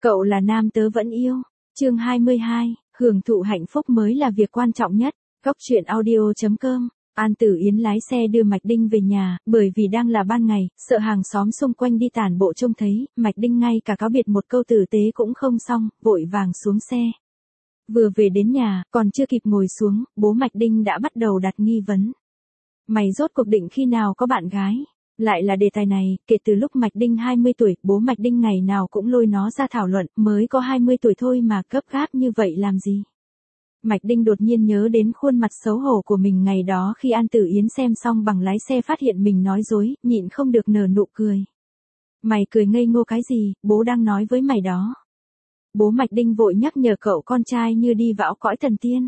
Cậu là nam tớ vẫn yêu. Chương 22, hưởng thụ hạnh phúc mới là việc quan trọng nhất. Góc truyện audio.com. An Tử Yến lái xe đưa Mạch Đinh về nhà, bởi vì đang là ban ngày, sợ hàng xóm xung quanh đi tản bộ trông thấy, Mạch Đinh ngay cả cáo biệt một câu tử tế cũng không xong, vội vàng xuống xe. Vừa về đến nhà, còn chưa kịp ngồi xuống, bố Mạch Đinh đã bắt đầu đặt nghi vấn. Mày rốt cuộc định khi nào có bạn gái? Lại là đề tài này, kể từ lúc Mạch Đinh 20 tuổi, bố Mạch Đinh ngày nào cũng lôi nó ra thảo luận, mới có 20 tuổi thôi mà gấp gáp như vậy làm gì? Mạch Đinh đột nhiên nhớ đến khuôn mặt xấu hổ của mình ngày đó khi An Tử Yến xem xong bằng lái xe phát hiện mình nói dối, nhịn không được nở nụ cười. Mày cười ngây ngô cái gì, bố đang nói với mày đó. Bố Mạch Đinh vội nhắc nhở cậu con trai như đi vào cõi thần tiên.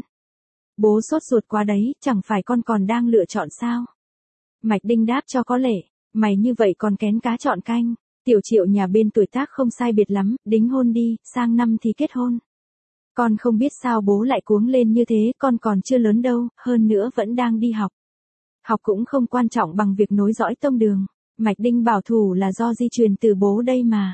Bố sốt ruột quá đấy, chẳng phải con còn đang lựa chọn sao? Mạch Đinh đáp cho có lệ, mày như vậy còn kén cá chọn canh, Tiểu Triệu nhà bên tuổi tác không sai biệt lắm, đính hôn đi, sang năm thì kết hôn. Con không biết sao bố lại cuống lên như thế, con còn chưa lớn đâu, hơn nữa vẫn đang đi học. Học cũng không quan trọng bằng việc nối dõi tông đường. Mạch Đinh bảo thủ là do di truyền từ bố đây mà.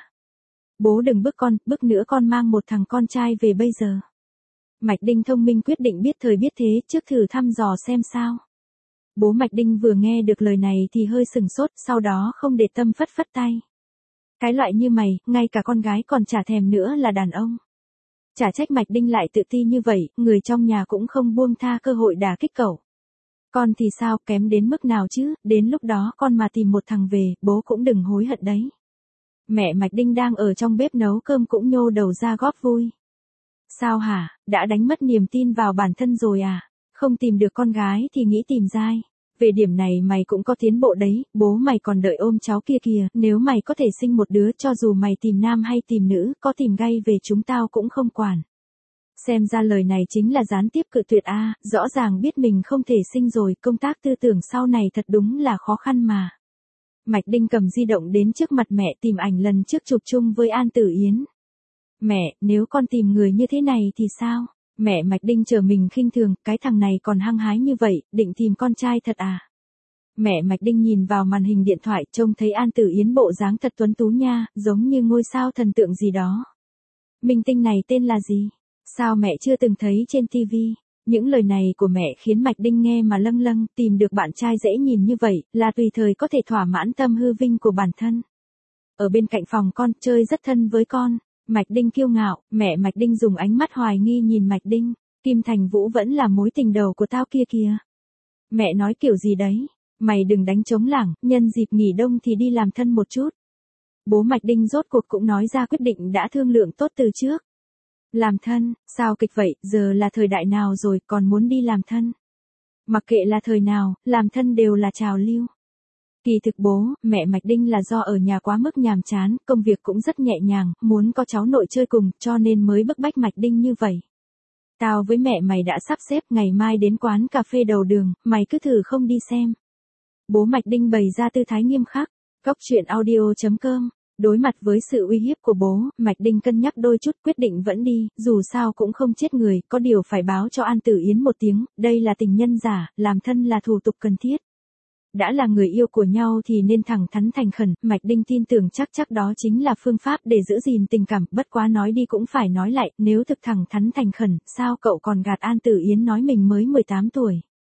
Bố đừng bức con, bức nữa con mang một thằng con trai về bây giờ. Mạch Đinh thông minh quyết định biết thời biết thế, trước thử thăm dò xem sao. Bố Mạch Đinh vừa nghe được lời này thì hơi sừng sốt, sau đó không để tâm phất phất tay. Cái loại như mày, ngay cả con gái còn chả thèm nữa là đàn ông. Chả trách Mạch Đinh lại tự ti như vậy, người trong nhà cũng không buông tha cơ hội đả kích cậu. Con thì sao, kém đến mức nào chứ, đến lúc đó con mà tìm một thằng về, bố cũng đừng hối hận đấy. Mẹ Mạch Đinh đang ở trong bếp nấu cơm cũng nhô đầu ra góp vui. Sao hả, đã đánh mất niềm tin vào bản thân rồi à? Không tìm được con gái thì nghĩ tìm giai. Về điểm này mày cũng có tiến bộ đấy, bố mày còn đợi ôm cháu kia kìa, nếu mày có thể sinh một đứa cho dù mày tìm nam hay tìm nữ, có tìm gay về chúng tao cũng không quản. Xem ra lời này chính là gián tiếp cự tuyệt a, rõ ràng biết mình không thể sinh rồi, công tác tư tưởng sau này thật đúng là khó khăn mà. Mạch Đinh cầm di động đến trước mặt mẹ tìm ảnh lần trước chụp chung với An Tử Yến. Mẹ, nếu con tìm người như thế này thì sao? Mẹ Mạch Đinh chờ mình khinh thường, cái thằng này còn hăng hái như vậy, định tìm con trai thật à? Mẹ Mạch Đinh nhìn vào màn hình điện thoại, trông thấy An Tử Yến bộ dáng thật tuấn tú nha, giống như ngôi sao thần tượng gì đó. Minh tinh này tên là gì? Sao mẹ chưa từng thấy trên TV? Những lời này của mẹ khiến Mạch Đinh nghe mà lâng lâng, tìm được bạn trai dễ nhìn như vậy, là tùy thời có thể thỏa mãn tâm hư vinh của bản thân. Ở bên cạnh phòng con, chơi rất thân với con. Mạch Đinh kiêu ngạo, mẹ Mạch Đinh dùng ánh mắt hoài nghi nhìn Mạch Đinh, Kim Thành Vũ vẫn là mối tình đầu của tao kia kìa. Mẹ nói kiểu gì đấy, mày đừng đánh trống lảng, nhân dịp nghỉ đông thì đi làm thân một chút. Bố Mạch Đinh rốt cuộc cũng nói ra quyết định đã thương lượng tốt từ trước. Làm thân, sao kịch vậy, giờ là thời đại nào rồi còn muốn đi làm thân. Mặc kệ là thời nào, làm thân đều là trào lưu. Kỳ thực bố, mẹ Mạch Đinh là do ở nhà quá mức nhàm chán, công việc cũng rất nhẹ nhàng, muốn có cháu nội chơi cùng, cho nên mới bức bách Mạch Đinh như vậy. Tao với mẹ mày đã sắp xếp ngày mai đến quán cà phê đầu đường, mày cứ thử không đi xem. Bố Mạch Đinh bày ra tư thái nghiêm khắc. Góc truyện audio.com. Đối mặt với sự uy hiếp của bố, Mạch Đinh cân nhắc đôi chút quyết định vẫn đi, dù sao cũng không chết người, có điều phải báo cho An Tử Yến một tiếng, đây là tình nhân giả, làm thân là thủ tục cần thiết. Đã là người yêu của nhau thì nên thẳng thắn thành khẩn, Mạch Đinh tin tưởng chắc đó chính là phương pháp để giữ gìn tình cảm, bất quá nói đi cũng phải nói lại, nếu thực thẳng thắn thành khẩn, sao cậu còn gạt An Tử Yến nói mình mới 18 tuổi.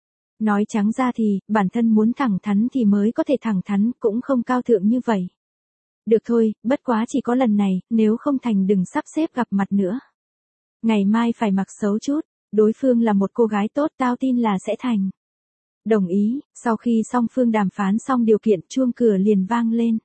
Nói trắng ra thì, bản thân muốn thẳng thắn thì mới có thể thẳng thắn, cũng không cao thượng như vậy. Được thôi, bất quá chỉ có lần này, nếu không thành đừng sắp xếp gặp mặt nữa. Ngày mai phải mặc xấu chút, đối phương là một cô gái tốt, tao tin là sẽ thành. Đồng ý, sau khi song phương đàm phán xong điều kiện, chuông cửa liền vang lên.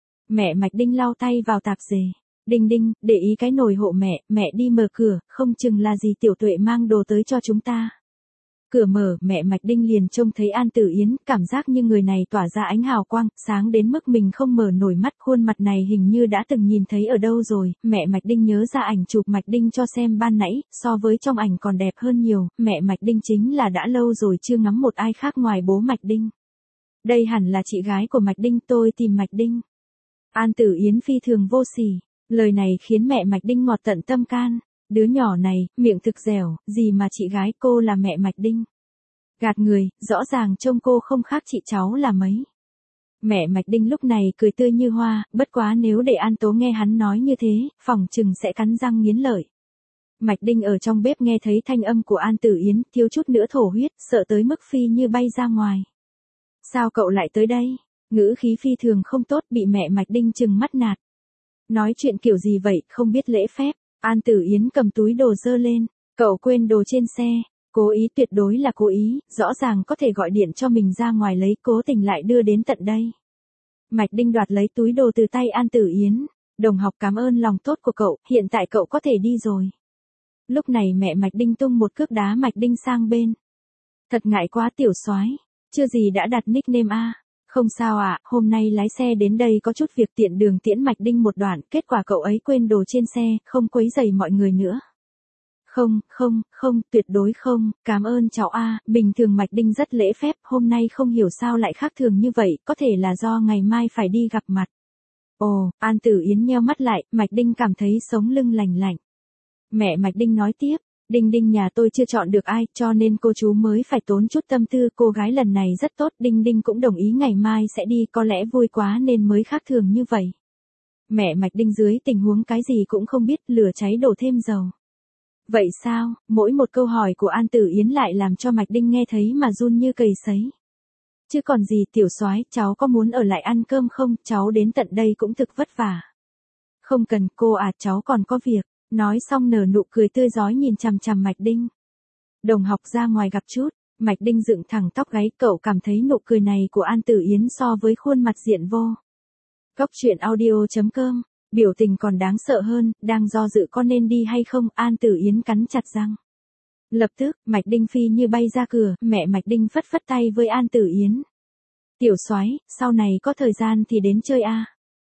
Mẹ Mạch Đinh lau tay vào tạp dề. Đinh Đinh, để ý cái nồi hộ mẹ đi mở cửa, không chừng là gì Tiểu Tuệ mang đồ tới cho chúng ta. Cửa mở, mẹ Mạch Đinh liền trông thấy An Tử Yến, cảm giác như người này tỏa ra ánh hào quang, sáng đến mức mình không mở nổi mắt, khuôn mặt này hình như đã từng nhìn thấy ở đâu rồi, mẹ Mạch Đinh nhớ ra ảnh chụp Mạch Đinh cho xem ban nãy, so với trong ảnh còn đẹp hơn nhiều, mẹ Mạch Đinh chính là đã lâu rồi chưa ngắm một ai khác ngoài bố Mạch Đinh. Đây hẳn là chị gái của Mạch Đinh, tôi tìm Mạch Đinh. An Tử Yến phi thường vô sỉ, lời này khiến mẹ Mạch Đinh ngọt tận tâm can. Đứa nhỏ này, miệng thực dẻo, gì mà chị gái cô là mẹ Mạch Đinh. Gạt người, rõ ràng trông cô không khác chị cháu là mấy. Mẹ Mạch Đinh lúc này cười tươi như hoa, bất quá nếu để An Tố nghe hắn nói như thế, phỏng chừng sẽ cắn răng nghiến lợi. Mạch Đinh ở trong bếp nghe thấy thanh âm của An Tử Yến, thiếu chút nữa thổ huyết, sợ tới mức phi như bay ra ngoài. Sao cậu lại tới đây? Ngữ khí phi thường không tốt, bị mẹ Mạch Đinh trừng mắt nạt. Nói chuyện kiểu gì vậy, không biết lễ phép. An Tử Yến cầm túi đồ dơ lên, cậu quên đồ trên xe. Cố ý, tuyệt đối là cố ý, rõ ràng có thể gọi điện cho mình ra ngoài lấy, cố tình lại đưa đến tận đây. Mạch Đinh đoạt lấy túi đồ từ tay An Tử Yến. Đồng học cảm ơn lòng tốt của cậu, hiện tại cậu có thể đi rồi. Lúc này mẹ Mạch Đinh tung một cước đá Mạch Đinh sang bên. Thật ngại quá tiểu soái, chưa gì đã đặt nickname a. Không sao ạ, hôm nay lái xe đến đây có chút việc tiện đường tiễn Mạch Đinh một đoạn, kết quả cậu ấy quên đồ trên xe, không quấy rầy mọi người nữa. Không, tuyệt đối không, cảm ơn cháu a. Bình thường Mạch Đinh rất lễ phép, hôm nay không hiểu sao lại khác thường như vậy, có thể là do ngày mai phải đi gặp mặt. Ồ, An Tử Yến nheo mắt lại, Mạch Đinh cảm thấy sống lưng lành lạnh. Mẹ Mạch Đinh nói tiếp, Đinh nhà tôi chưa chọn được ai, cho nên cô chú mới phải tốn chút tâm tư, cô gái lần này rất tốt, Đinh cũng đồng ý ngày mai sẽ đi, có lẽ vui quá nên mới khác thường như vậy. Mẹ Mạch Đinh dưới tình huống cái gì cũng không biết, lửa cháy đổ thêm dầu. Vậy sao? Mỗi một câu hỏi của An Tử Yến lại làm cho Mạch Đinh nghe thấy mà run như cầy sấy. Chứ còn gì, tiểu soái, cháu có muốn ở lại ăn cơm không, cháu đến tận đây cũng thực vất vả. Không cần cô à, cháu còn có việc. Nói xong nở nụ cười tươi rói nhìn chằm chằm Mạch Đinh. Đồng học ra ngoài gặp chút, Mạch Đinh dựng thẳng tóc gáy, cậu cảm thấy nụ cười này của An Tử Yến so với khuôn mặt diện vô. Góc truyện audio.com, biểu tình còn đáng sợ hơn, đang do dự có nên đi hay không, An Tử Yến cắn chặt răng. Lập tức, Mạch Đinh phi như bay ra cửa, mẹ Mạch Đinh phất phất tay với An Tử Yến. Tiểu soái, sau này có thời gian thì đến chơi a.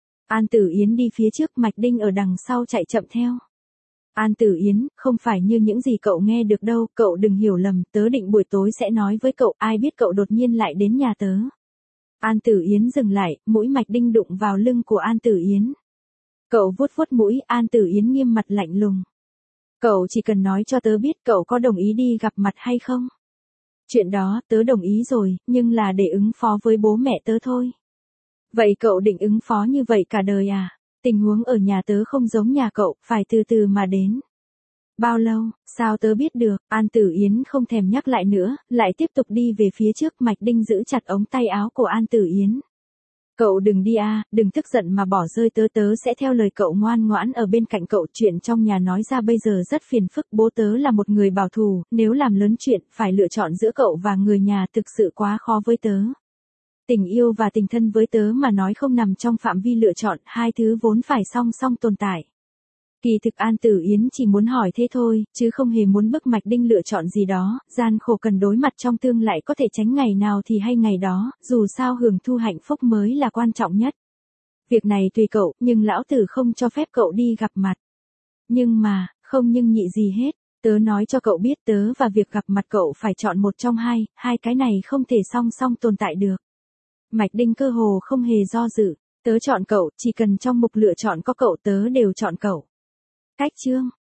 An Tử Yến đi phía trước, Mạch Đinh ở đằng sau chạy chậm theo. An Tử Yến, không phải như những gì cậu nghe được đâu, cậu đừng hiểu lầm, tớ định buổi tối sẽ nói với cậu, ai biết cậu đột nhiên lại đến nhà tớ. An Tử Yến dừng lại, mũi Mạch Đinh đụng vào lưng của An Tử Yến. Cậu vuốt vuốt mũi, An Tử Yến nghiêm mặt lạnh lùng. Cậu chỉ cần nói cho tớ biết cậu có đồng ý đi gặp mặt hay không. Chuyện đó, tớ đồng ý rồi, nhưng là để ứng phó với bố mẹ tớ thôi. Vậy cậu định ứng phó như vậy cả đời à? Tình huống ở nhà tớ không giống nhà cậu, phải từ từ mà đến. Bao lâu, sao tớ biết được, An Tử Yến không thèm nhắc lại nữa, lại tiếp tục đi về phía trước, Mạch Đinh giữ chặt ống tay áo của An Tử Yến. Cậu đừng đi a, đừng tức giận mà bỏ rơi tớ, tớ sẽ theo lời cậu ngoan ngoãn ở bên cạnh cậu, chuyện trong nhà nói ra bây giờ rất phiền phức, bố tớ là một người bảo thủ, nếu làm lớn chuyện, phải lựa chọn giữa cậu và người nhà thực sự quá khó với tớ. Tình yêu và tình thân với tớ mà nói không nằm trong phạm vi lựa chọn, hai thứ vốn phải song song tồn tại. Kỳ thực An Tử Yến chỉ muốn hỏi thế thôi, chứ không hề muốn bức Mạch Đinh lựa chọn gì đó, gian khổ cần đối mặt trong tương lại có thể tránh ngày nào thì hay ngày đó, dù sao hưởng thu hạnh phúc mới là quan trọng nhất. Việc này tùy cậu, nhưng lão tử không cho phép cậu đi gặp mặt. Nhưng mà, không nhưng nhị gì hết, tớ nói cho cậu biết tớ và việc gặp mặt cậu phải chọn một trong hai cái này không thể song song tồn tại được. Mạch Đinh cơ hồ không hề do dự, tớ chọn cậu, chỉ cần trong mục lựa chọn có cậu tớ đều chọn cậu. Cách chương